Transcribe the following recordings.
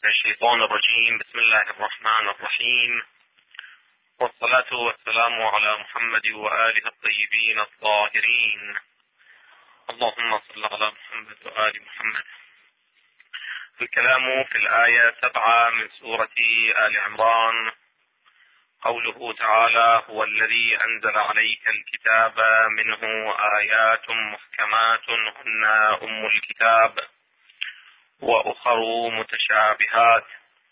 الشيطان الرجيم. بسم الله الرحمن الرحيم، والصلاة والسلام على محمد وآله الطيبين الطاهرين. اللهم صل على محمد وآل محمد. الكلام في الآية 7 من سورة آل عمران، قوله تعالى: هو الذي أنزل عليك الكتاب منه آيات محكمات هن أم الكتاب وأخر متشابهات،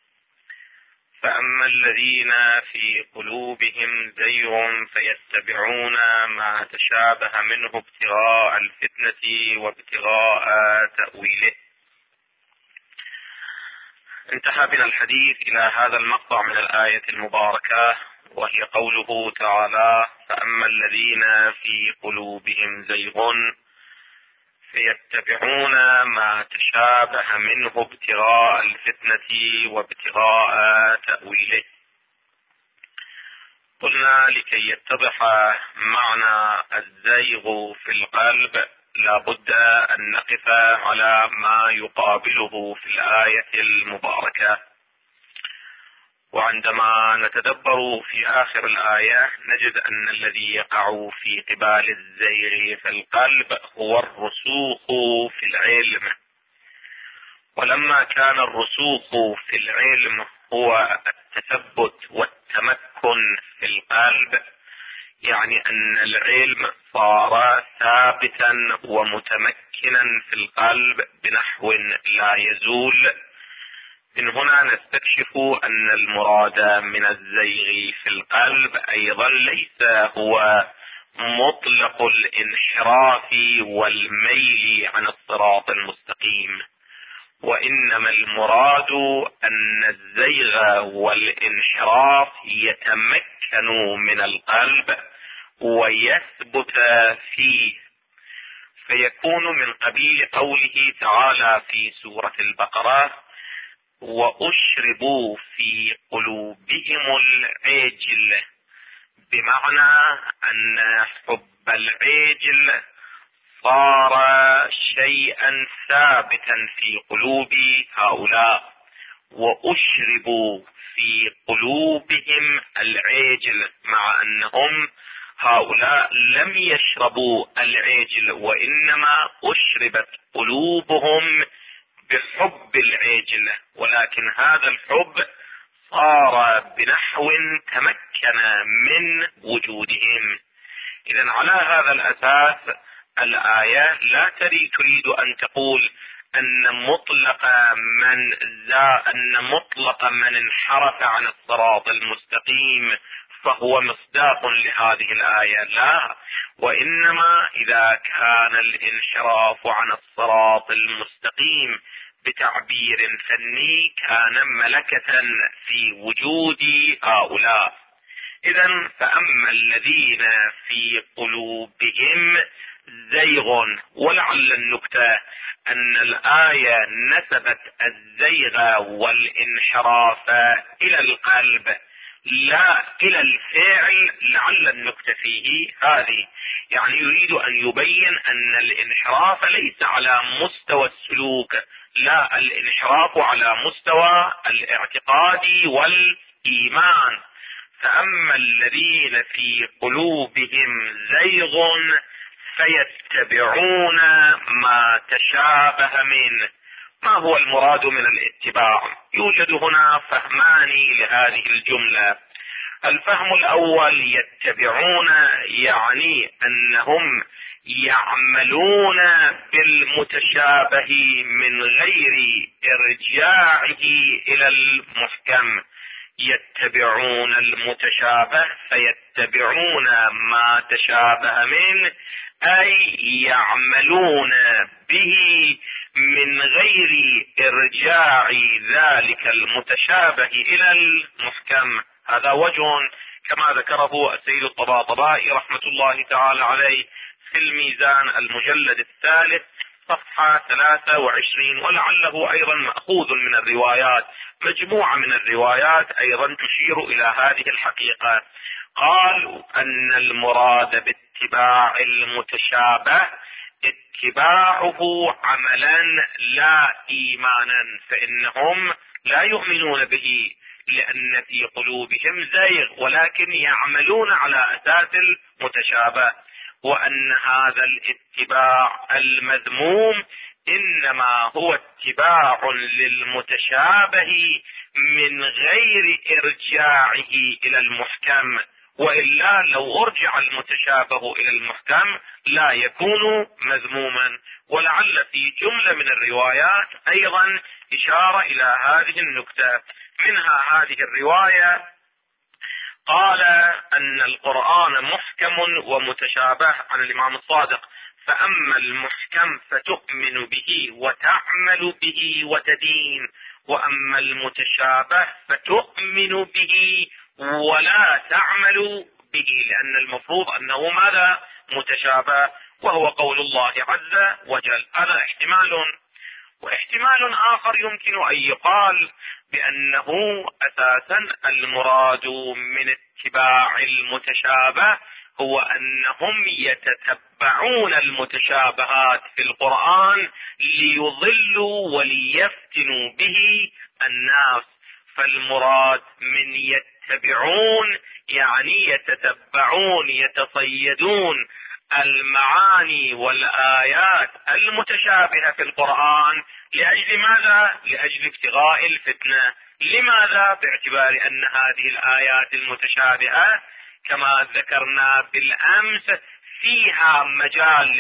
فأما الذين في قلوبهم زيغ فيتبعون ما تشابه منه ابتغاء الفتنة وابتغاء تأويله. انتهى بنا الحديث إلى هذا المقطع من الآية المباركة، وهي قوله تعالى: فأما الذين في قلوبهم زيغ فيتبعون ما تشابه منه ابتغاء الفتنة وابتغاء تأويله. قلنا لكي يتضح معنى الزيغ في القلب لا بد أن نقف على ما يقابله في الآية المباركة. وعندما نتدبر في آخر الآية نجد أن الذي يقع في قبال الزيغ في القلب هو الرسوخ في العلم. ولما كان الرسوخ في العلم هو التثبت والتمكن في القلب، يعني أن العلم صار ثابتا ومتمكنا في القلب بنحو لا يزول. من هنا نستكشف أن المراد من الزيغ في القلب أيضا ليس هو مطلق الانحراف والميل عن الصراط المستقيم، وإنما المراد أن الزيغ والانحراف يتمكن من القلب ويثبت فيه، فيكون من قبيل قوله تعالى في سورة البقرة: وأشربوا في قلوبهم العجل، بمعنى أن حب العجل صار شيئا ثابتا في قلوب هؤلاء. وأشربوا في قلوبهم العجل، مع أنهم هؤلاء لم يشربوا العجل، وإنما أشربت قلوبهم بحب العجل، ولكن هذا الحب صار بنحو تمكن من وجودهم. إذن على هذا الأساس الآية لا تريد أن تقول أن مطلق من انحرف عن الصراط المستقيم فهو مصداق لهذه الآية، لا، وإنما إذا كان الانحراف عن الصراط المستقيم بتعبير فني كان ملكة في وجود هؤلاء. إذن فأما الذين في قلوبهم زيغ، ولعل النكتة أن الآية نسبت الزيغ والانحراف إلى القلب لا إلى الفعل، لعل النكتة فيه هذه، يعني يريد أن يبين أن الانحراف ليس على مستوى السلوك، لا، الانحراف على مستوى الاعتقاد والإيمان. فأما الذين في قلوبهم زيغ فيتبعون ما تشابه منه. ما هو المراد من الاتباع؟ يوجد هنا فهمان لهذه الجملة. الفهم الأول: يتبعون يعني أنهم يعملون بالمتشابه من غير إرجاعه إلى المحكم. يتبعون المتشابه فيتبعون ما تشابه منه، أي يعملون به من غير إرجاع ذلك المتشابه إلى المحكم. هذا وجه كما ذكره السيد الطباطبائي رحمة الله تعالى عليه في الميزان المجلد الثالث صفحة 23، ولعله أيضا مأخوذ من الروايات، مجموعة من الروايات أيضا تشير إلى هذه الحقيقة. قال أن المراد باتباع المتشابه اتباعه عملا لا إيمانا، فإنهم لا يؤمنون به لأن في قلوبهم زيغ، ولكن يعملون على أساس المتشابه، وأن هذا الاتباع المذموم إنما هو اتباع للمتشابه من غير إرجاعه إلى المحكم، وإلا لو أرجع المتشابه إلى المحكم لا يكون مذموما. ولعل في جملة من الروايات أيضا إشارة إلى هذه النكتة، منها هذه الرواية قال أن القرآن محكم ومتشابه عن الإمام الصادق، فأما المحكم فتؤمن به وتعمل به وتدين، وأما المتشابه فتؤمن به ولا تعمل به، لأن المفروض أنه ماذا؟ متشابه، وهو قول الله عز وجل. هذا احتمال. واحتمال آخر يمكن أن يقال بأنه أساسا المراد من اتباع المتشابه هو أنهم يتتبعون المتشابهات في القرآن ليضلوا وليفتنوا به الناس. فالمراد من يتبعون يعني يتتبعون، يتصيدون المعاني والآيات المتشابهة في القرآن. لأجل ماذا؟ لأجل ابتغاء الفتنة. لماذا؟ باعتبار أن هذه الآيات المتشابهة كما ذكرنا بالأمس فيها مجال،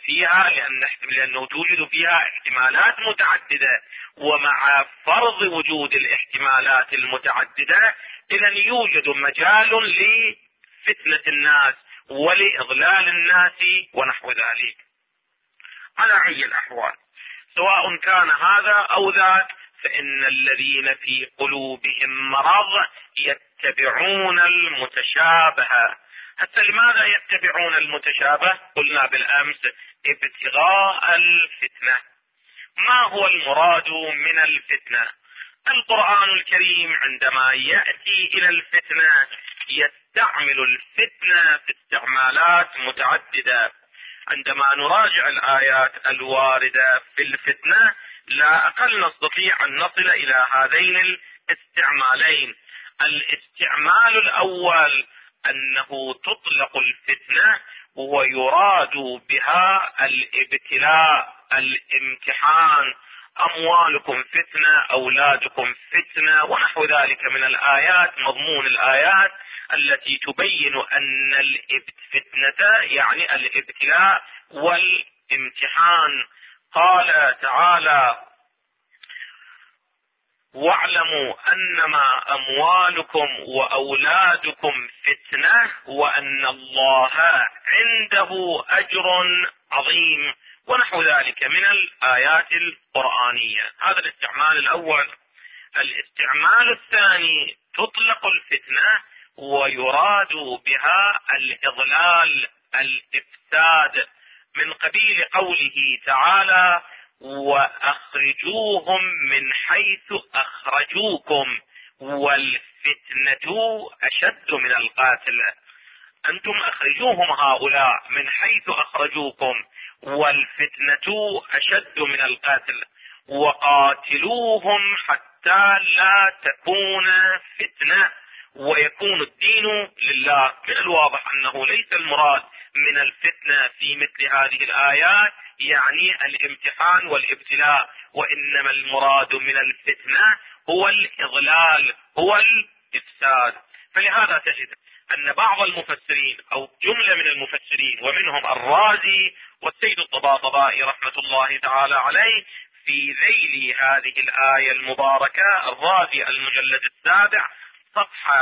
لأنه توجد فيها احتمالات متعددة، ومع فرض وجود الاحتمالات المتعددة إذن يوجد مجال لفتنة الناس ولإضلال الناس ونحو ذلك. على أي الأحوال سواء كان هذا أو ذاك، فإن الذين في قلوبهم مرض يتبعون المتشابه. حتى لماذا يتبعون المتشابه؟ قلنا بالأمس ابتغاء الفتنة. ما هو المراد من الفتنة؟ القرآن الكريم عندما يأتي إلى الفتنة يستعمل الفتنة في استعمالات متعددة. عندما نراجع الآيات الواردة في الفتنة لا أقل نستطيع أن نصل إلى هذين الاستعمالين. الاستعمال الأول أنه تطلق الفتنة ويراد بها الابتلاء، الامتحان، أموالكم فتنة، أولادكم فتنة، ونحو ذلك من الآيات، مضمون الآيات التي تبين أن الفتنة يعني الابتلاء والامتحان. قال تعالى: واعلموا أنما أموالكم وأولادكم فتنة وأن الله عنده أجر عظيم، ونحو ذلك من الآيات القرآنية. هذا الاستعمال الأول. الاستعمال الثاني تطلق الفتنة ويراد بها الإضلال، الإفساد، من قبيل قوله تعالى: وأخرجوهم من حيث أخرجوكم والفتنة أشد من القتل. أنتم أخرجوهم هؤلاء من حيث أخرجوكم والفتنة أشد من القتل، وقاتلوهم حتى لا تكون فتنة ويكون الدين لله. من الواضح أنه ليس المراد من الفتنة في مثل هذه الآيات يعني الامتحان والابتلاء، وإنما المراد من الفتنة هو الإضلال، هو الإفساد. فلهذا تجد أن بعض المفسرين أو جملة من المفسرين ومنهم الرازي والسيد الطباطبائي رحمة الله تعالى عليه في ذيل هذه الآية المباركة، الرازي المجلد 7 صفحة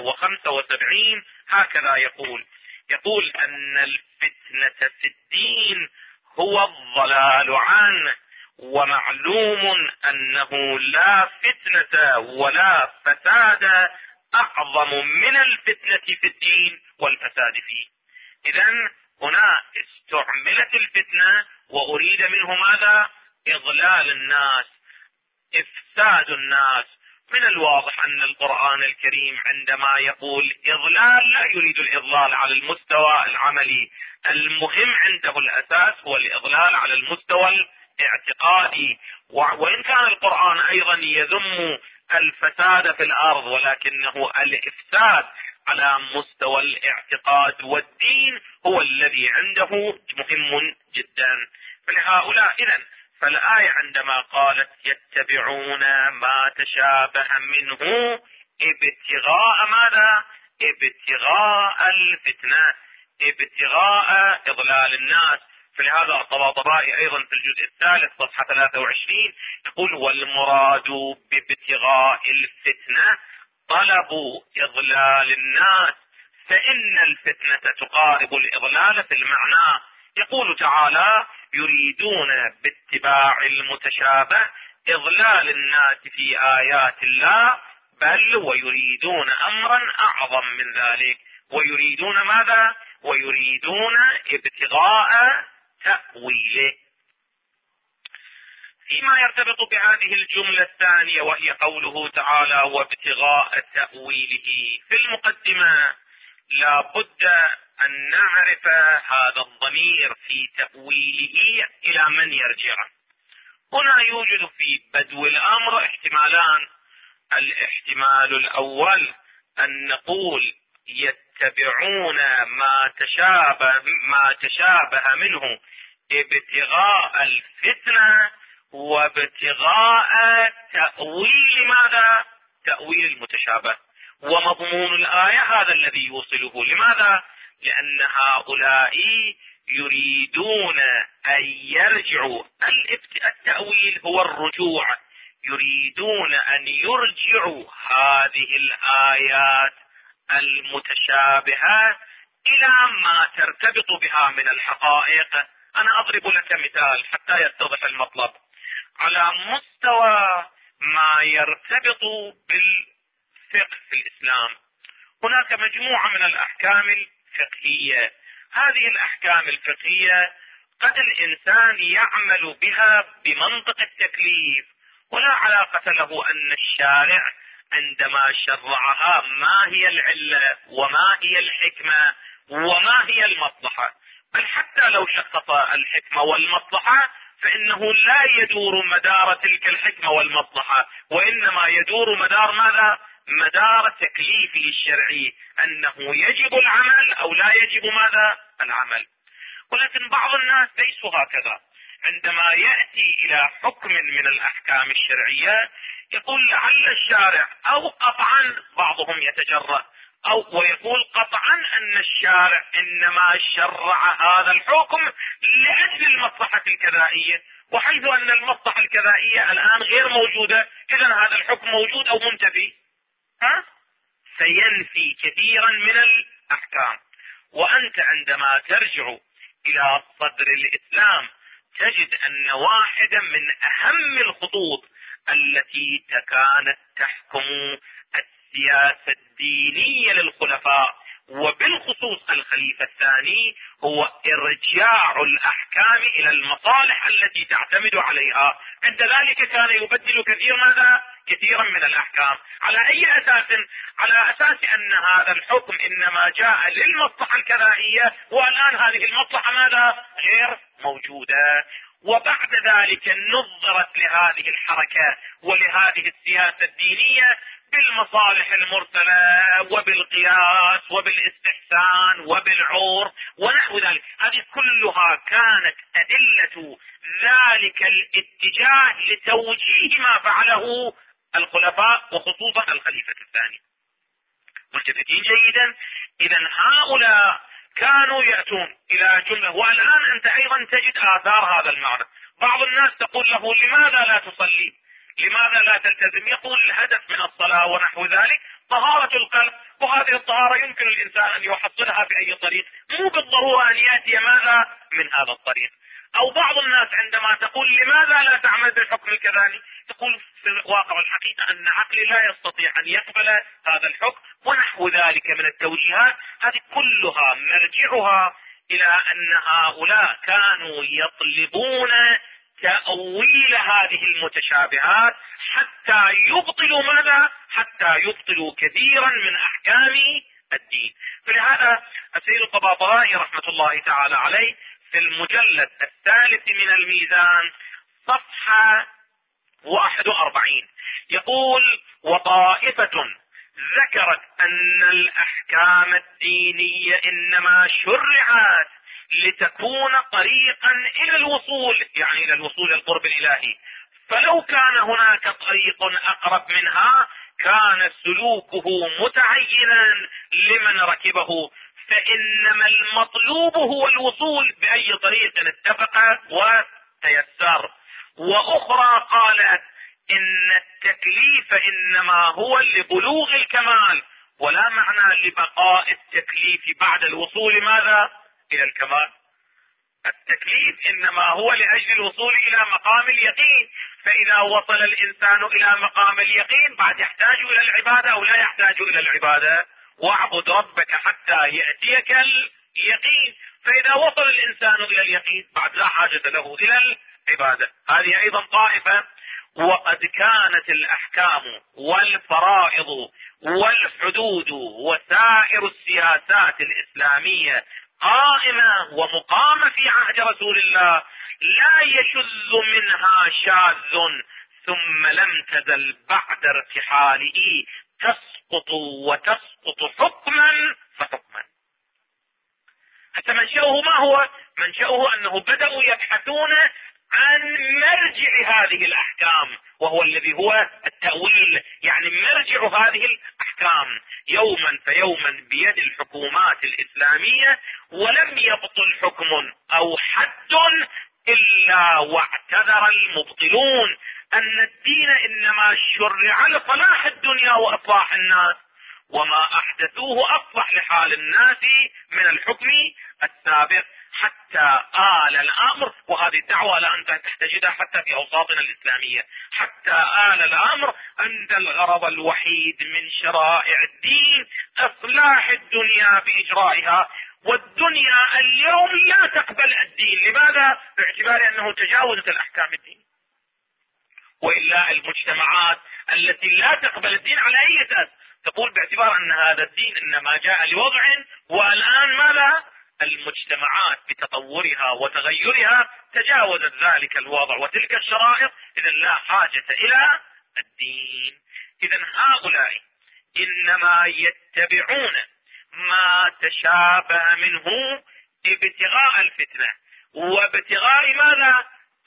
175 هكذا يقول أن الفتنة في الدين هو الضلال عنه، ومعلوم أنه لا فتنة ولا فساد أعظم من الفتنة في الدين والفساد فيه. إذن هنا استعملت الفتنة وأريد منه ماذا؟ إضلال الناس، إفساد الناس. من الواضح أن القرآن الكريم عندما يقول إضلال لا يريد الإضلال على المستوى العملي، المهم عنده الأساس هو الإضلال على المستوى الاعتقادي. وإن كان القرآن أيضا يذم الفساد في الارض، ولكنه الافساد على مستوى الاعتقاد والدين هو الذي عنده مهم جدا. فلهؤلاء اذن فالآية عندما قالت يتبعون ما تشابه منه ابتغاء ماذا؟ ابتغاء الفتنة، ابتغاء إضلال الناس. فلهذا الطباطبائي أيضا في الجزء الثالث صفحة 23 يقول والمراد بابتغاء الفتنة طلب إضلال الناس، فإن الفتنة تقارب الإضلال في المعنى. يقول تعالى يريدون باتباع المتشابه إضلال الناس في آيات الله، بل ويريدون أمرا أعظم من ذلك، ويريدون ماذا؟ ويريدون ابتغاء تأويله. فيما يرتبط بهذه الجملة الثانية وهي قوله تعالى وابتغاء تأويله، في المقدمة لا بد أن نعرف هذا الضمير في تأويله إلى من يرجع. هنا يوجد في بدو الأمر احتمالان. الاحتمال الأول أن نقول يتبعون ما تشابه منه ابتغاء الفتنة وابتغاء تأويل ماذا؟ تأويل المتشابه. ومضمون الآية هذا الذي يوصله. لماذا؟ لأن هؤلاء يريدون أن يرجعوا. التأويل هو الرجوع، يريدون أن يرجعوا هذه الآيات المتشابهة إلى ما ترتبط بها من الحقائق. أنا أضرب لك مثال حتى يتضح المطلب. على مستوى ما يرتبط بالفقه في الإسلام هناك مجموعة من الأحكام الفقهية. هذه الأحكام الفقهية قد الإنسان يعمل بها بمنطق التكليف، ولا علاقة له أن الشارع عندما شرعها ما هي العلة وما هي الحكمة وما هي المصلحة. بل حتى لو شخص الحكمة والمصلحة فإنه لا يدور مدار تلك الحكمة والمصلحة، وإنما يدور مدار ماذا؟ مدار تكليفه الشرعي، أنه يجب العمل أو لا يجب ماذا؟ العمل. ولكن بعض الناس ليسوا هكذا. عندما يأتي إلى حكم من الأحكام الشرعية يقول لعل الشارع، أو قطعا بعضهم يتجرأ ويقول قطعا أن الشارع إنما شرع هذا الحكم لأجل المصلحة الكذائية، وحيث أن المصلحة الكذائية الآن غير موجودة إذن هذا الحكم موجود أو منتفي. سينفي كثيرا من الأحكام. وأنت عندما ترجع إلى صدر الإسلام تجد أن واحدا من أهم الخطوط التي كانت تحكم السياسة الدينية للخلفاء وبالخصوص الخليفة الثاني هو إرجاع الأحكام إلى المصالح التي تعتمد عليها. عند ذلك كان يبدل كثيرا من الأحكام. على أي أساس؟ على أساس أن هذا الحكم إنما جاء للمصلحة الكذائية، والآن هذه المصلحة ماذا؟ غير موجودة. وبعد ذلك نظرت لهذه الحركة ولهذه السياسة الدينية بالمصالح المرسلة وبالقياس وبالاستحسان وبالعور ونحو ذلك. هذه كلها كانت أدلة ذلك الاتجاه لتوجيه ما فعله الخلفاء وخصوصا الخليفة الثاني. ملتفتين جيدا؟ إذن هؤلاء كانوا يأتون إلى جملة. والآن أنت أيضا تجد آثار هذا المعنى. بعض الناس تقول له لماذا لا تصلي؟ لماذا لا تلتزم؟ يقول الهدف من الصلاة ونحو ذلك طهارة القلب، وهذه الطهارة يمكن الإنسان أن يحصلها بأي طريق، مو بالضرورة أن يأتي ماذا من هذا الطريق. أو بعض الناس عندما تقول لماذا لا تعمل بالحكم الكذلك، تقول في الواقع الحقيقة أن عقلي لا يستطيع أن يقبل هذا الحكم ونحو ذلك من التوجيهات. هذه كلها مرجعها إلى أن هؤلاء كانوا يطلبون تأويل هذه المتشابهات حتى يبطلوا ماذا؟ حتى يبطلوا كثيرا من أحكام الدين. فلهذا السيد الطباطبائي رحمة الله تعالى عليه في المجلد الثالث من الميزان صفحة 41 يقول: وطائفة ذكرت أن الأحكام الدينية إنما شرعت لتكون طريقا إلى الوصول، يعني إلى الوصول إلى القرب الإلهي، فلو كان هناك طريق أقرب منها كان سلوكه متعينا لمن ركبه، فإنما المطلوب هو الوصول بأي طريق اتفق وتيسر. وأخرى قالت إن التكليف إنما هو لبلوغ الكمال، ولا معنى لبقاء التكليف بعد الوصول ماذا؟ إلى الكمال. التكليف إنما هو لأجل الوصول إلى مقام اليقين، فإذا وصل الإنسان إلى مقام اليقين بعد يحتاج إلى العبادة أو لا يحتاج إلى العبادة؟ واعبد ربك حتى يأتيك اليقين. فإذا وصل الإنسان إلى اليقين بعد لا حاجة له إلى العبادة. هذه أيضا طائفة. وقد كانت الأحكام والفرائض والحدود وسائر السياسات الإسلامية قائمة ومقامة في عهد رسول الله، لا يشذ منها شاذ، ثم لم تزل بعد ارتحاله تسقط وتسقط حكما فحكما. حتى منشأه ما هو؟ منشأه أنه بدأوا يبحثون عن مرجع هذه الأحكام، وهو الذي هو التأويل، يعني مرجع هذه الأحكام يوما فيوما بيد الحكومات الإسلامية، ولم يبطل حكم أو حد إلا واعتذر المبطلون أن الدين إنما شرع لصلاح الدنيا وإصلاح الناس، وما أحدثوه أصلح لحال الناس من الحكم السابق، حتى آل الأمر، وهذه الدعوة لا أنت تحتجدها حتى في أوساطنا الإسلامية، حتى آل الأمر أن الغرض الوحيد من شرائع الدين إصلاح الدنيا بإجرائها، والدنيا اليوم لا تقبل الدين. لماذا؟ باعتبار أنه تجاوزت الأحكام الدين. وإلا المجتمعات التي لا تقبل الدين على أي أساس؟ تقول باعتبار أن هذا الدين إنما جاء لوضع، والآن ماذا؟ المجتمعات بتطورها وتغيرها تجاوزت ذلك الوضع وتلك الشرائط، إذا لا حاجة إلى الدين. إذا هؤلاء إنما يتبعون ما تشابه منه ابتغاء الفتنة وابتغاء ماذا؟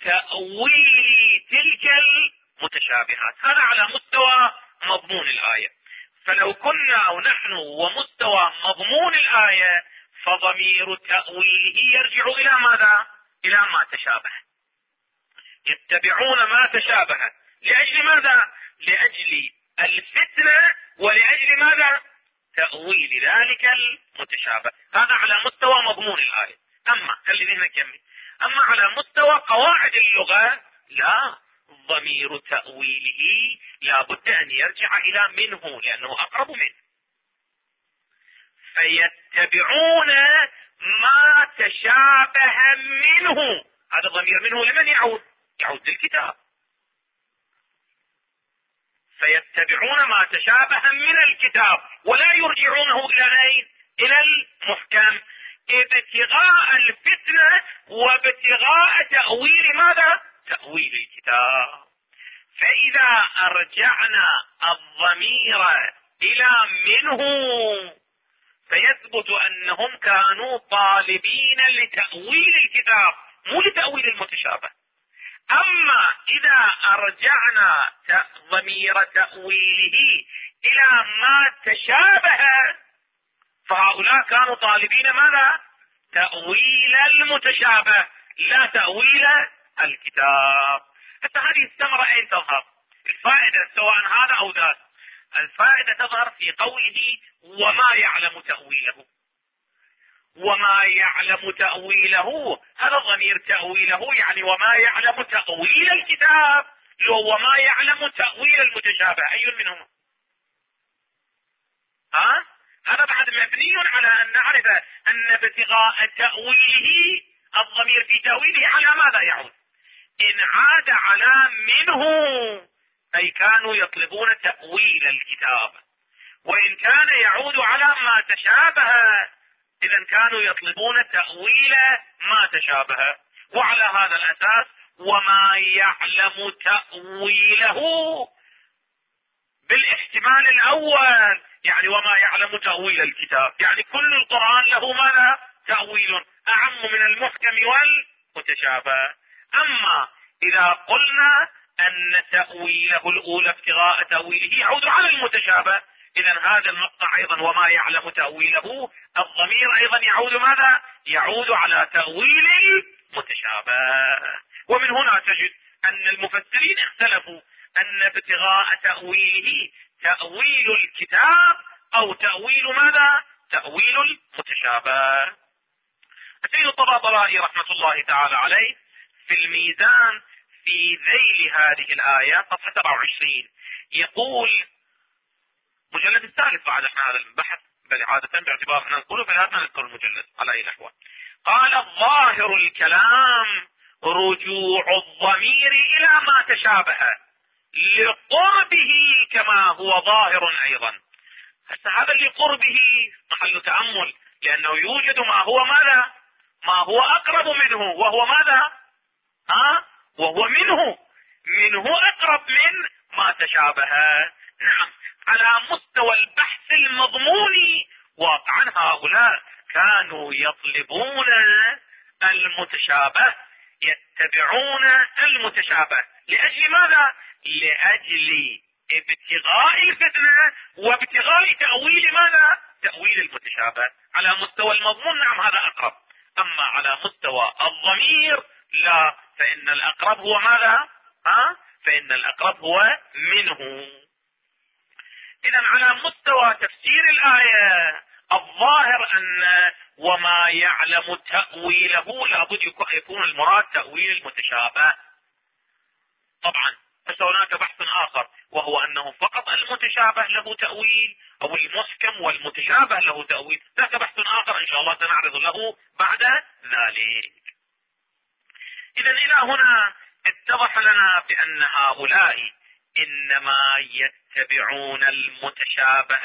تأويل تلك المتشابهات. هذا على مستوى مضمون الآية. فلو كنا ونحن ومستوى مضمون الآية فضمير تأويله يرجع إلى ماذا؟ إلى ما تشابه. يتبعون ما تشابه لأجل ماذا؟ لأجل الفتنة ولأجل ماذا؟ تأويل ذلك المتشابه. هذا على مستوى مضمون الآية. أما خلينا نكمل. أما على مستوى قواعد اللغة لا، ضمير تأويله لا بد أن يرجع إلى منه لأنه أقرب منه. فيتبعون ما تشابه منه، هذا ضمير منه لمن يعود؟ يعود للكتاب. فيتبعون ما تشابه من الكتاب ولا يرجعونه إلى أين؟ إلى المحكم، ابتغاء الفتنة وابتغاء تأويل ماذا؟ تأويل الكتاب. فإذا أرجعنا الضمير إلى منه فيثبت أنهم كانوا طالبين لتأويل الكتاب مو لتأويل المتشابه. أما إذا أرجعنا ضمير تأويله إلى ما تشابه فهؤلاء كانوا طالبين ماذا؟ تأويل المتشابه لا تأويل الكتاب. حتى هذه الثمرة أين تظهر؟ الفائدة سواء هذا أو ذاك. الفائدة تظهر في قوله وما يعلم تأويله. وما يعلم تأويله هذا ضمير تأويله، يعني وما يعلم تأويل الكتاب لو وما يعلم تأويل المتشابه أي منهم؟ هذا بعد مبني على أن نعرف أن ابتغاء تأويله الضمير في تأويله على ماذا يعود؟ إن عاد على منه أي كانوا يطلبون تأويل الكتاب، وإن كان يعود على ما تشابه إذا كانوا يطلبون تأويل ما تشابه. وعلى هذا الأساس وما يعلم تأويله بالاحتمال الأول، يعني وما يعلم تأويل الكتاب، يعني كل القرآن له ماذا؟ تأويل أعم من المحكم والمتشابه. أما إذا قلنا أن تأويله الأولى ابتغاء تأويله يعود على المتشابه، إذا هذا المقطع أيضا وما يعلم تأويله الضمير أيضا يعود ماذا؟ يعود على تأويل المتشابه. ومن هنا تجد أن المفسرين اختلفوا أن ابتغاء تأويله تأويل الكتاب أو تأويل ماذا؟ تأويل المتشابه. السيد الطباطبائي رحمة الله تعالى عليه في الميزان في ذيل هذه الآية صفحة 27 يقول، مجلد الثالث بعد احنا هذا البحث بل عادة باعتبار احنا نقوله فلا نذكر المجلد على اي الاحوال. قال ظاهر الكلام رجوع الضمير الى ما تشابه لقربه كما هو ظاهر ايضا. هسه هذا لقربه محل تأمل، لانه يوجد ما هو ماذا؟ ما هو اقرب منه، وهو ماذا؟ وهو منه اقرب من ما تشابه. نعم، على مستوى البحث المضموني واقعا هؤلاء كانوا يطلبون المتشابه، يتبعون المتشابه لأجل ماذا؟ لأجل ابتغاء الفتنة وابتغاء تأويل ماذا؟ تأويل المتشابه. على مستوى المضمون نعم هذا أقرب، أما على مستوى الضمير لا، فإن الأقرب هو ماذا؟ فإن الأقرب هو منه. إذا على مستوى تفسير الآية الظاهر أن وما يعلم تأويله لابد يكون المراد تأويل المتشابه. طبعا بس هناك بحث آخر، وهو أنه فقط المتشابه له تأويل أو المحكم والمتشابه له تأويل، ذاك بحث آخر إن شاء الله سنعرض له بعد ذلك. إذا إلى هنا اتضح لنا بأن هؤلاء إنما يتبعون المتشابه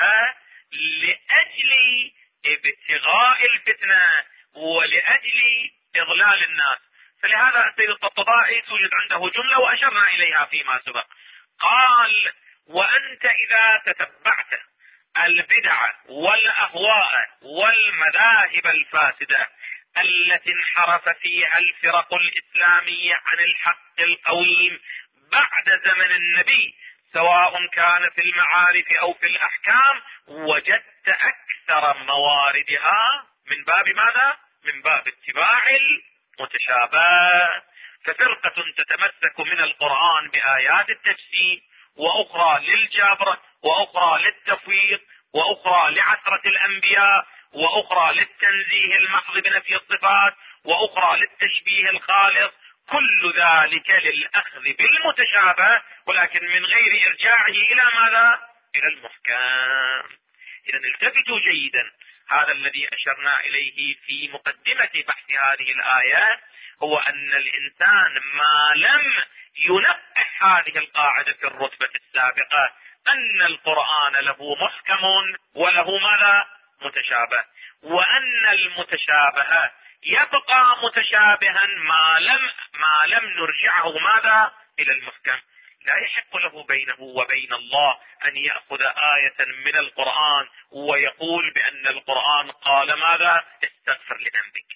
لأجل ابتغاء الفتنة ولأجل إضلال الناس. فلهذا السيد الطبطبائي توجد عنده جملة وأشرنا إليها فيما سبق، قال: وأنت إذا تتبعت البدع والأهواء والمذاهب الفاسدة التي انحرف فيها الفرق الإسلامية عن الحق القويم بعد زمن النبي، سواء كان في المعارف أو في الأحكام، وجدت أكثر مواردها من باب ماذا؟ من باب اتباع المتشابه. ففرقة تتمسك من القرآن بآيات التجسيم، وأخرى للجبر، وأخرى للتفويض، وأخرى لعثرة الأنبياء، وأخرى للتنزيه المحض بنفي الصفات، وأخرى للتشبيه الخالص، كل ذلك للأخذ بالمتشابه ولكن من غير إرجاعه إلى ماذا؟ إلى المحكم. إذا التفتوا جيدا، هذا الذي أشرنا إليه في مقدمة بحث هذه الآية هو أن الإنسان ما لم ينقح هذه القاعدة في الرتبة السابقة أن القرآن له محكم وله ماذا؟ متشابه، وأن المتشابه يبقى متشابها ما لم نرجعه ماذا؟ إلى المحكم. لا يحق له بينه وبين الله أن يأخذ آية من القرآن ويقول بأن القرآن قال ماذا؟ استغفر لذنبك.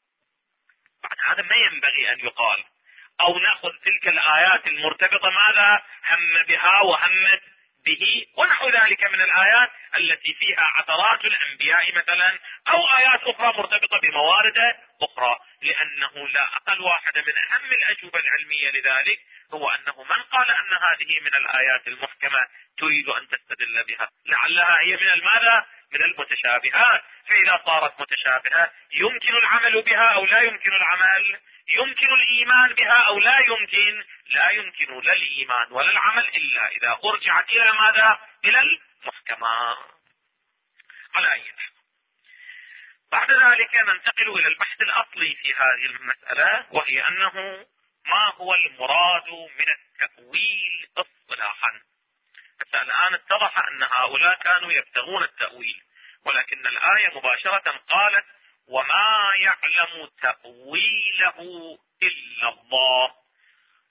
بعد هذا ما ينبغي أن يقال. أو نأخذ تلك الآيات المرتبطة ماذا؟ هم بها وهمت به ونحو ذلك من الآيات التي فيها عثرات الأنبياء مثلا، أو آيات أخرى مرتبطة بموارد أخرى، لأنه لا أقل واحدة من أهم الأجوبة العلمية لذلك هو أنه من قال أن هذه من الآيات المحكمة تريد أن تستدل بها لعلها هي من الماذا؟ من المتشابهات. فإذا صارت متشابهة يمكن العمل بها أو لا يمكن العمل، يمكن الإيمان بها أو لا يمكن، لا يمكن لا الإيمان ولا العمل إلا إذا أرجعت إلى ماذا؟ إلى المحكمات. على أي حال، بعد ذلك ننتقل إلى البحث الأصلي في هذه المسألة، وهي أنه ما هو المراد من التأويل اصطلاحا. حتى الآن اتضح أن هؤلاء كانوا يبتغون التأويل، ولكن الآية مباشرة قالت: وما يعلم تأويله إلا الله.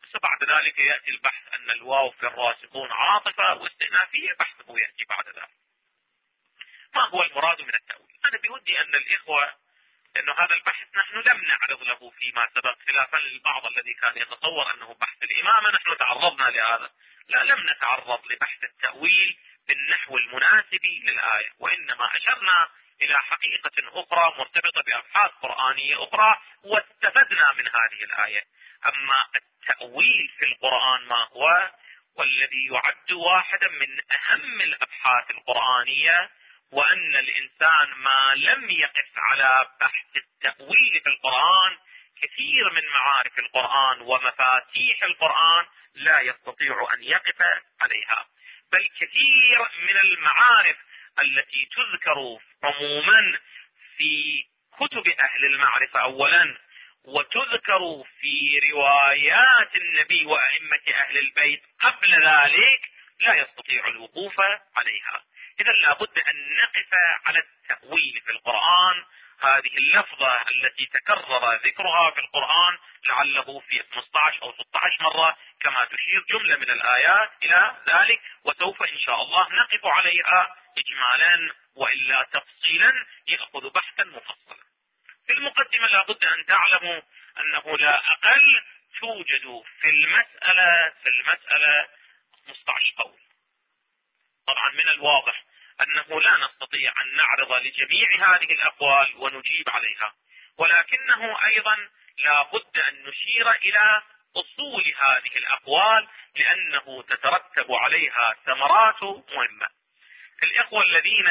نفسه بعد ذلك يأتي البحث أن الواو في الراسخون عاطفة واستئنافية، بحثه يأتي بعد ذلك. ما هو المراد من التأويل؟ أنا بودي أن الإخوة، لأنه هذا البحث نحن لم نعرض له فيما سبق، خلافا للبعض الذي كان يتصور أنه بحث الإمامة، نحن تعرضنا لهذا. لا، لم نتعرض لبحث التأويل بالنحو المناسب للآية، وإنما أشرنا إلى حقيقة أخرى مرتبطة بأبحاث قرآنية أخرى واستفدنا من هذه الآية. أما التأويل في القرآن ما هو؟ والذي يعد واحدا من أهم الأبحاث القرآنية، وأن الإنسان ما لم يقف على بحث التأويل في القرآن، كثير من معارف القرآن ومفاتيح القرآن لا يستطيع أن يقف عليها. بل كثير من المعارف التي تذكر عموما في كتب أهل المعرفة أولا، وتذكر في روايات النبي وأئمة أهل البيت قبل ذلك، لا يستطيع الوقوف عليها. إذا لابد أن نقف على التأويل في القرآن. هذه اللفظة التي تكرر ذكرها في القرآن لعله في 15 أو 16 مرة كما تشير جملة من الآيات إلى ذلك، وسوف إن شاء الله نقف عليها إجمالا وإلا تفصيلا يأخذ بحثا مفصلا. في المقدمة لابد أن تعلموا أنه لا أقل توجد في المسألة 15 قول. طبعا من الواضح أنه لا نستطيع أن نعرض لجميع هذه الأقوال ونجيب عليها، ولكنه أيضا لا بد أن نشير إلى أصول هذه الأقوال، لأنه تترتب عليها ثمرات مهمة. الإخوة الذين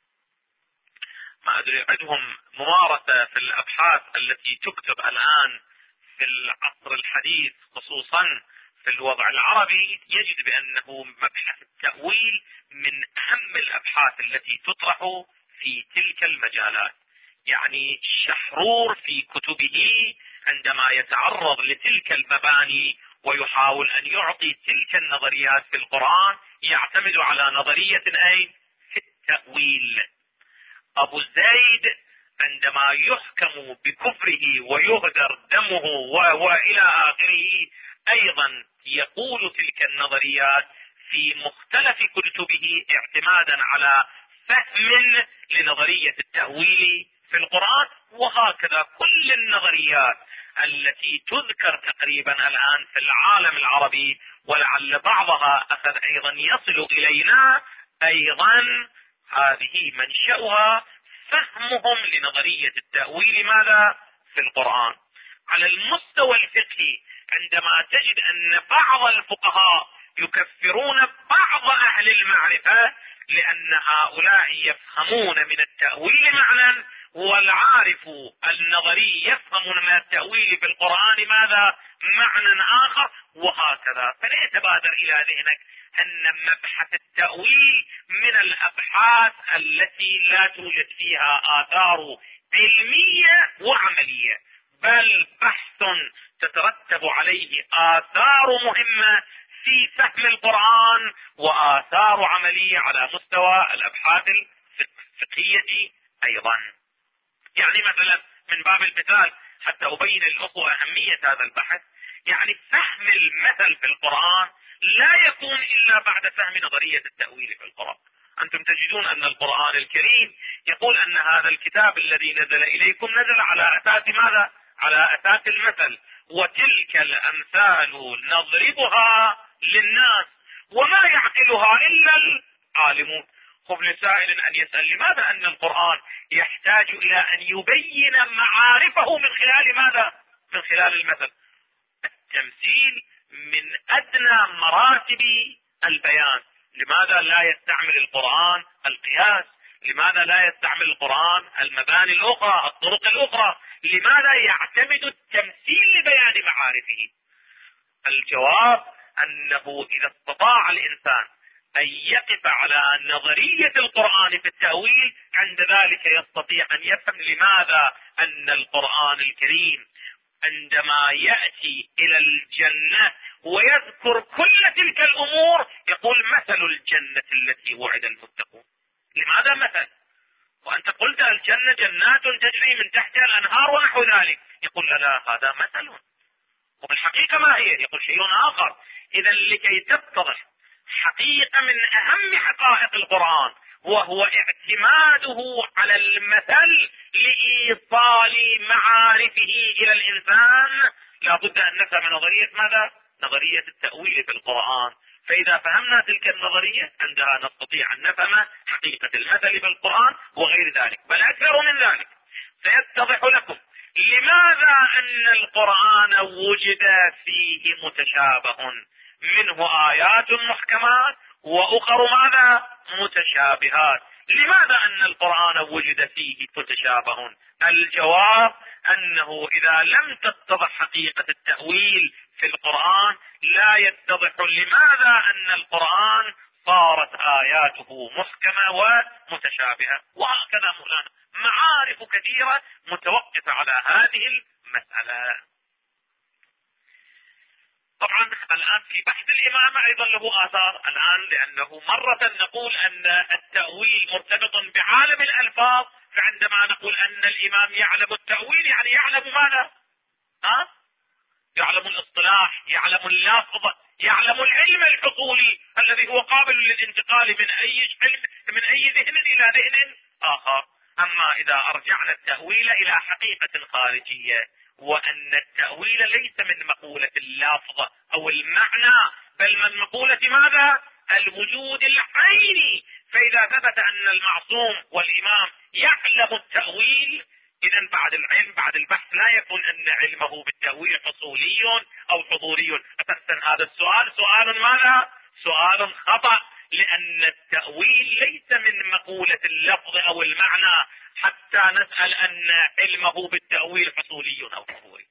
ما أدري عندهم ممارسة في الأبحاث التي تكتب الآن في العصر الحديث خصوصا في الوضع العربي، يجد بأنه مبحث التأويل من أهم الأبحاث التي تطرح في تلك المجالات. يعني الشحرور في كتبه عندما يتعرض لتلك المباني ويحاول أن يعطي تلك النظريات في القرآن، يعتمد على نظرية أين؟ في التأويل. أبو زيد عندما يحكم بكفره ويهدر دمه وإلى آخره، أيضا يقول تلك النظريات في مختلف كتبه اعتمادا على فهم لنظرية التأويل في القرآن. وهكذا كل النظريات التي تذكر تقريبا الآن في العالم العربي، ولعل بعضها أخذ أيضا يصل إلينا، أيضا هذه منشأها فهمهم لنظرية التأويل ماذا؟ في القرآن. على المستوى الفقهي عندما تجد أن بعض الفقهاء يكفرون بعض أهل المعرفة لأن هؤلاء يفهمون من التأويل معنى، والعارف النظري يفهم من التأويل في القرآن ماذا؟ معنى آخر، وهكذا. فلا يتبادر إلى ذهنك أن مبحث التأويل من الأبحاث التي لا توجد فيها آثار علمية وعملية، بل بحث تترتب عليه آثار مهمة في فهم القرآن وآثار عملية على مستوى الأبحاث الفقهية أيضا. يعني مثلا من باب المثال حتى أبين للأخوة أهمية هذا البحث، يعني فهم المثل في القرآن لا يكون إلا بعد فهم نظرية التأويل في القرآن. أنتم تجدون أن القرآن الكريم يقول أن هذا الكتاب الذي نزل إليكم نزل على أساس ماذا؟ على أساس المثل، وتلك الأمثال نضربها للناس وما يعقلها إلا العالمون. خب لسائل أن يسأل لماذا أن القرآن يحتاج إلى أن يبين معارفه من خلال ماذا؟ من خلال المثل. التمثيل من أدنى مراتب البيان. لماذا لا يستعمل القرآن القياس؟ لماذا لا يستعمل القرآن المباني الأخرى، الطرق الأخرى؟ لماذا يعتمد التمثيل لبيان معارفه؟ الجواب أنه إذا استطاع الإنسان أن يقف على نظرية القرآن في التأويل، عند ذلك يستطيع أن يفهم لماذا أن القرآن الكريم عندما يأتي إلى الجنة ويذكر كل تلك الأمور يقول مثل الجنة التي وعد المتقون. لماذا مثل؟ وأنت قلت الجنة جنات تجري من تحتها الأنهار ونحو ذلك، يقول لا هذا مثل. والحقيقة ما هي؟ يقول شيء آخر. إذا لكي تتضح حقيقة من أهم حقائق القرآن وهو اعتماده على المثل لإيصال معارفه إلى الإنسان، لابد أن نفهم نظرية ماذا؟ نظرية التأويل في القرآن. فإذا فهمنا تلك النظرية عندها نستطيع أن نفهم حقيقة المثل في القرآن وغير ذلك، بل أكثر من ذلك. سيتضح لكم لماذا أن القرآن وجد فيه متشابه، منه آيات محكمات وأخر ماذا؟ متشابهات. لماذا أن القرآن وجد فيه متشابه؟ الجواب أنه إذا لم تتضح حقيقة التأويل في القرآن لا يتضح لماذا أن القرآن صارت آياته محكمة ومتشابهة. وهكذا مولانا معارف كثيرة متوقفة على هذه المسألة. طبعا الآن في بحث الإمامة أيضا له آثار الآن، لأنه مرة نقول أن التأويل مرتبط بعالم الألفاظ، فعندما نقول أن الإمام يعلم التأويل يعني يعلم ماذا؟ يعلم الاصطلاح، يعلم اللفظ، يعلم العلم الحصولي الذي هو قابل للانتقال من أي ذهن إلى ذهن آخر. أما إذا أرجعنا التأويل إلى حقيقة خارجية، وأن التأويل ليس من مقولة اللفظ أو المعنى، بل من مقولة ماذا؟ الوجود العيني. فإذا ثبت أن المعصوم والإمام يعلم التأويل، إذن بعد العلم بعد البحث لا يكون أن علمه بالتأويل حصولي أو حضوري. أساسا هذا السؤال سؤال ماذا؟ سؤال خطأ، لأن التأويل ليس من مقولة اللفظ أو المعنى حتى نسأل أن علمه بالتأويل حصولي أو حضوري.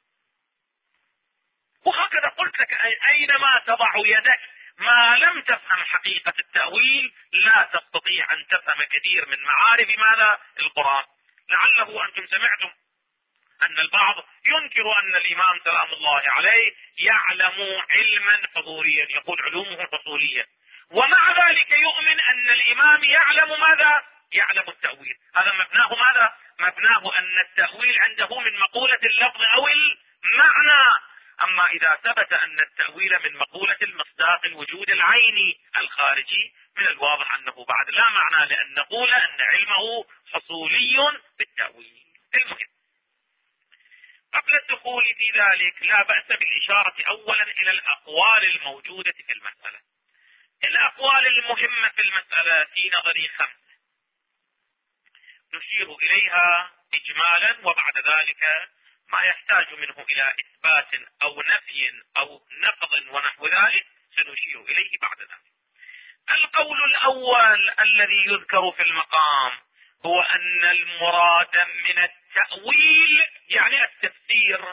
وهكذا قلت لك أينما تضع يدك ما لم تفهم حقيقة التأويل لا تستطيع أن تفهم كثير من معارف ماذا؟ القرآن. لعله أنتم سمعتم أن البعض ينكر أن الإمام سلام الله عليه يعلم علما حضوريا، يقول علومه حصولية، ومع ذلك يؤمن أن الإمام يعلم ماذا؟ يعلم التأويل. هذا مبناه ماذا؟ مبناه أن التأويل عنده من مقولة اللفظ أو المعنى. أما إذا ثبت أن التأويل من مقولة المصداق الوجود العيني الخارجي، من الواضح أنه بعد لا معنى لأن نقول أن علمه حصولي بالتأويل. المهم قبل الدخول في ذلك لا بأس بالإشارة أولا إلى الأقوال الموجودة في المسألة. الأقوال المهمة في المسألة في نظري 5 نشير إليها إجمالا، وبعد ذلك ما يحتاج منه إلى إثبات أو نفي أو نقض ونحو ذلك سنشير إليه بعد ذلك. القول الأول الذي يذكر في المقام هو أن المراد من التأويل يعني التفسير.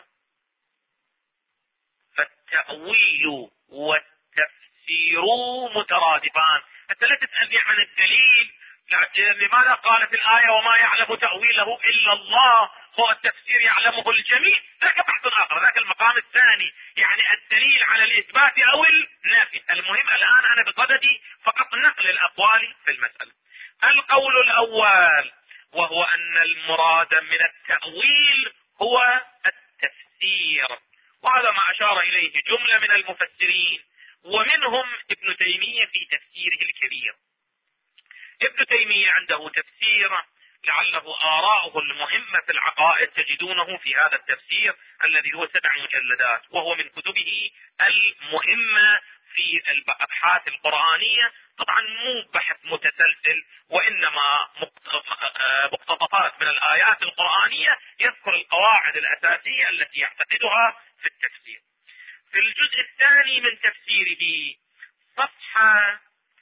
فالتأويل والتفسير مترادفان. أنت لا تسألني عن الدليل لماذا قالت الآية وما يعلم تأويله إلا الله، هو التفسير يعلمه الجميع، ذاك بحث آخر، ذاك المقام الثاني، يعني الدليل على الإثبات أو النافي. المهم الآن أنا بصددي فقط نقل الأقوال في المسألة. القول الأول وهو أن المراد من التأويل هو التفسير، وهذا ما أشار إليه جملة من المفسرين، ومنهم ابن تيمية في تفسيره الكبير. ابن تيمية عنده تفسير لعله آراؤه المهمة في العقائد تجدونه في هذا التفسير الذي هو 7 مجلدات، وهو من كتبه المهمة في الأبحاث القرآنية. طبعا مو بحث متسلسل، وإنما مقتطفات من الآيات القرآنية يذكر القواعد الأساسية التي يعتقدها في التفسير. في الجزء الثاني من تفسيره صفحة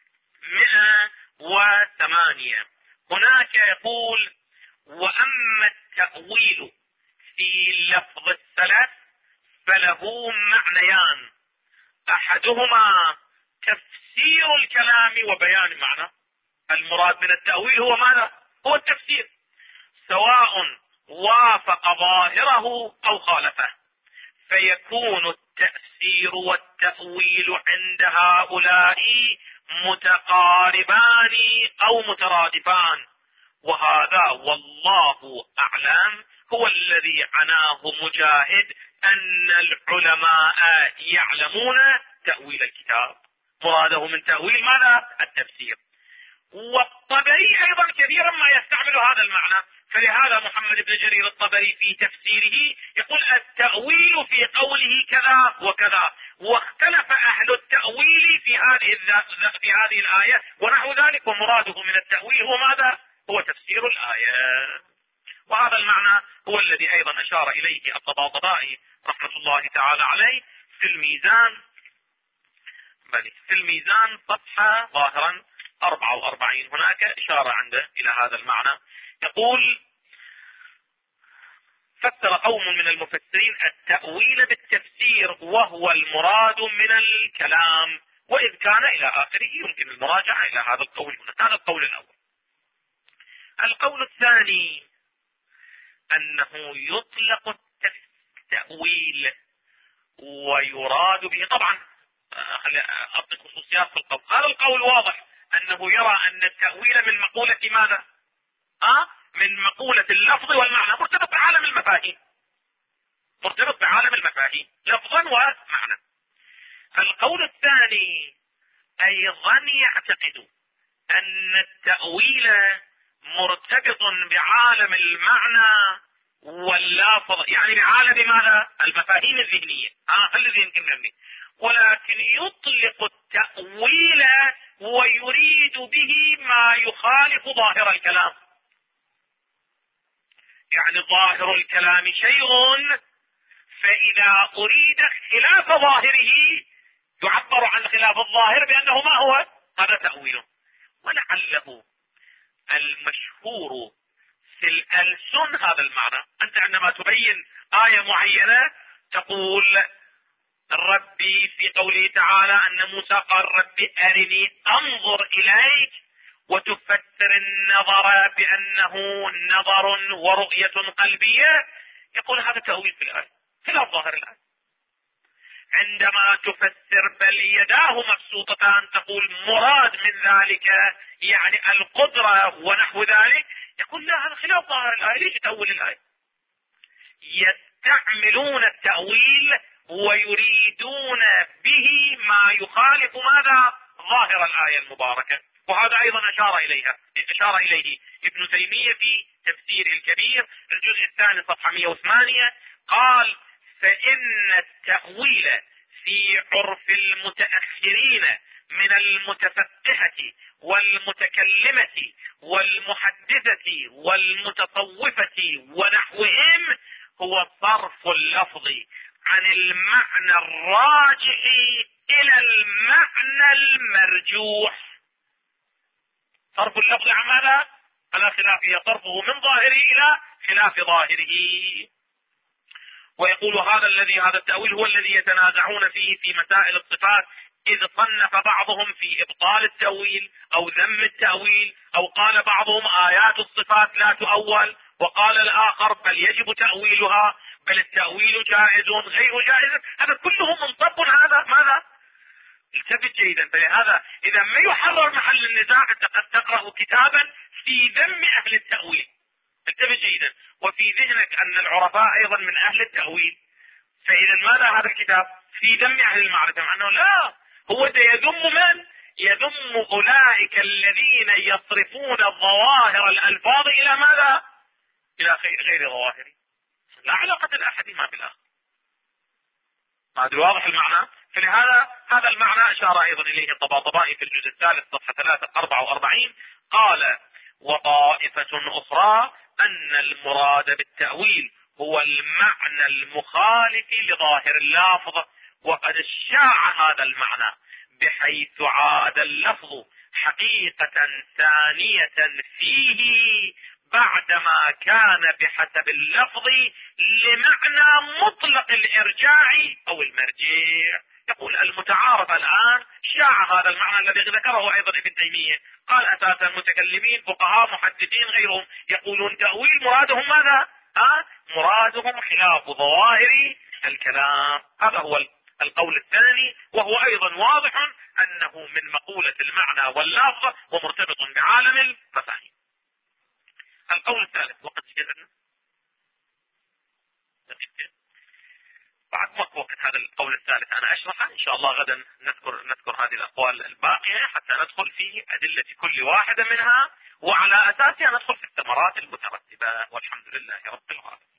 108 هناك يقول: وأما التأويل في لفظ السلف فله معنيان، أحدهما تفسير الكلام وبيان معنى. المراد من التأويل هو ماذا؟ هو التفسير، سواء وافق ظاهره أو خالفه، فيكون التفسير والتأويل عند هؤلاء متقاربان أو مترادفان، وهذا والله أعلم هو الذي عناه مجاهد أن العلماء يعلمون تأويل الكتاب. مراده من تأويل ماذا؟ التفسير. والطبري أيضا كثيرا ما يستعمل هذا المعنى، فلهذا محمد بن جرير الطبري في تفسيره يقول التأويل في قوله كذا وكذا، واختلف أهل التأويل في هذه الآية ونحو ذلك، ومراده من التأويل هو ماذا؟ هو تفسير الآية. وهذا المعنى هو الذي أيضا أشار إليه الطباطبائي رحمة الله تعالى عليه في الميزان صفحة ظاهرا 44، هناك إشارة عنده إلى هذا المعنى. يقول: فسر قوم من المفسرين التأويل بالتفسير وهو المراد من الكلام، وإذ كان إلى آخره. يمكن المراجعة إلى هذا القول هنا. هذا القول الأول. القول الثاني أنه يطلق التأويل ويراد به، طبعا أعطي خصوصيات في القول. هذا القول واضح أنه يرى أن التأويل من مقولة ماذا؟ من مقولة اللفظ والمعنى، مرتبط بعالم المفاهيم، لفظا ومعنى. القول الثاني أيضا يعتقد أن التأويل مرتبط بعالم المعنى واللفظ، يعني بعالم ماذا؟ المفاهيم الذهنية. الذي يمكن، ولكن يطلق التأويل ويريد به ما يخالف ظاهر الكلام. يعني ظاهر الكلام شيء، فإذا أريد خلاف ظاهره يعبر عن خلاف الظاهر بأنه ما هو؟ هذا تأويله. ولعله المشهور في الألسن هذا المعنى. أنت عندما تبين آية معينة تقول ربي في قوله تعالى أن موسى قال ربي أرني أنظر إليك، وتفسر النظر بأنه نظر ورؤية قلبية، يقول هذا تأويل في الآية خلاف ظاهر الآية. عندما تفسر بل يداه مبسوطتان تقول مراد من ذلك يعني القدرة ونحو ذلك، يقول لا، هذا خلاف ظاهر الآية، ليش تأول الآية؟ يستعملون التأويل ويريدون به ما يخالف ماذا؟ ظاهر الآية المباركة. وهذا أيضا أشار إليه ابن تيمية في تفسير الكبير الجزء الثاني صفحة 108، قال: فإن التأويل في عرف المتأخرين من المتفقهة والمتكلمة والمحدثة والمتصوفة ونحوهم هو صرف اللفظ عن المعنى الراجح إلى المعنى المرجوح. صرف اللفظ عن ماذا؟ على خلافه، صرفه من ظاهره إلى خلاف ظاهره. ويقول هذا التأويل هو الذي يتنازعون فيه في مسائل الصفات، إذ صنف بعضهم في إبطال التأويل أو ذم التأويل، أو قال بعضهم آيات الصفات لا تؤول، وقال الآخر بل يجب تأويلها، بل التأويل جائز غير جائز. هذا كله منطق هذا ماذا؟ التفت جيدا. فلهذا إذا ما يحرر محل النزاع أنت قد تقرأ كتابا في ذم أهل التأويل، التفت جيدا، وفي ذهنك أن العرفاء أيضا من أهل التأويل، فإذا ماذا هذا الكتاب؟ في ذم أهل المعرفة، مع أنه لا، هو يذم من؟ يذم أولئك الذين يصرفون ظواهر الألفاظ إلى ماذا؟ إلى غير ظواهر، لا علاقة لأحدهما بالآخر. هذا واضح المعنى. فلهذا هذا المعنى أشار أيضا إليه الطباطبائي في الجزء الثالث صفحة 344، قال: وطائفة أخرى أن المراد بالتأويل هو المعنى المخالف لظاهر اللفظ، وقد شاع هذا المعنى بحيث عاد اللفظ حقيقة ثانية فيه بعدما كان بحسب اللفظ لمعنى مطلق الإرجاع أو المرجع. يقول المتعارف الآن شاع هذا المعنى الذي ذكره أيضا ابن تيمية، قال أساسا المتكلمين فقهاء محدثين غيرهم يقولون تأويل مرادهم ماذا؟ مرادهم خلاف ظواهر الكلام. هذا هو القول الثاني، وهو أيضا واضح أنه من مقولة المعنى واللفظ ومرتبط بعالم المفاهيم. القول الثالث، وقد سجلنا بعد ماكو وقت هذا القول الثالث أنا أشرحه إن شاء الله. غدا نذكر هذه الأقوال الباقية حتى ندخل في أدلة كل واحدة منها، وعلى أساسها ندخل في الثمرات المترتبة، والحمد لله رب العالمين.